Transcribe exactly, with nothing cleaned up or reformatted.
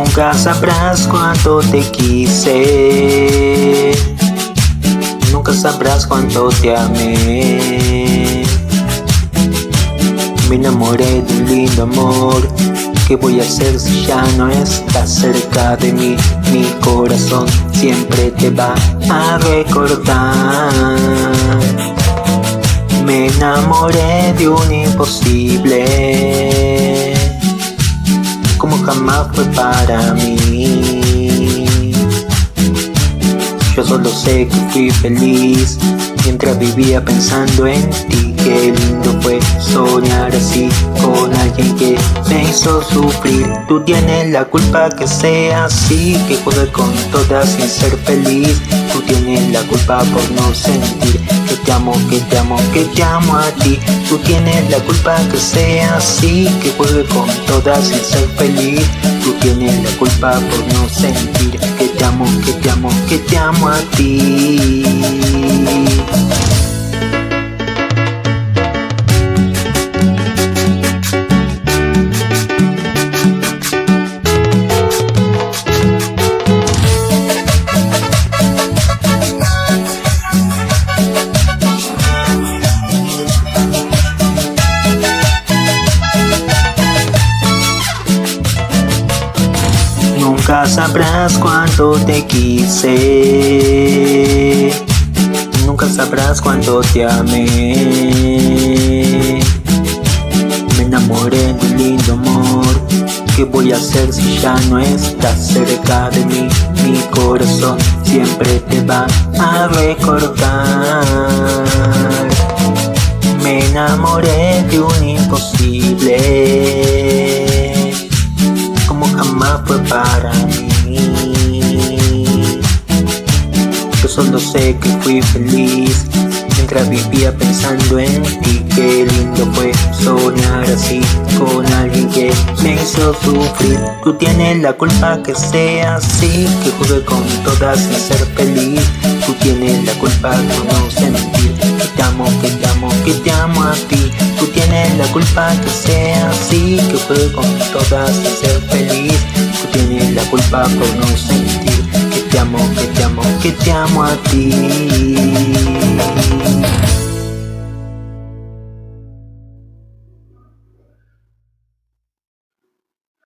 Nunca sabrás cuánto te quise, nunca sabrás cuánto te amé. Me enamoré de un lindo amor. ¿Qué voy a hacer si ya no estás cerca de mí? Mi corazón siempre te va a recordar. Me enamoré de un imposible, como jamás fue para mí. Yo solo sé que fui feliz mientras vivía pensando en ti. Qué lindo fue soñar así con alguien que me hizo sufrir. Tú tienes la culpa que sea así, que juegue con todas sin ser feliz. Tú tienes la culpa por no sentir que te amo, que te amo, que te amo a ti. Tú tienes la culpa que sea así, que juegue con todas sin ser feliz. Tú tienes la culpa por no sentir que te amo, que te amo, que te amo a ti. Nunca sabrás cuánto te quise, nunca sabrás cuánto te amé. Me enamoré de un lindo amor. ¿Qué voy a hacer si ya no estás cerca de mí? Mi corazón siempre te va a recordar. Me enamoré de un imposible, como jamás fue para mí. Yo solo sé que fui feliz mientras vivía pensando en ti. Qué lindo fue soñar así con alguien que me hizo sufrir. Tú tienes la culpa que sea así, que juegue con todas sin ser feliz. Tú tienes la culpa por no sentir que te amo, que te amo, que te amo a ti. Tú tienes la culpa que sea así, que juegue con todas sin ser feliz. Tú tienes la culpa por no sentir que te amo, que te amo, que te amo a ti.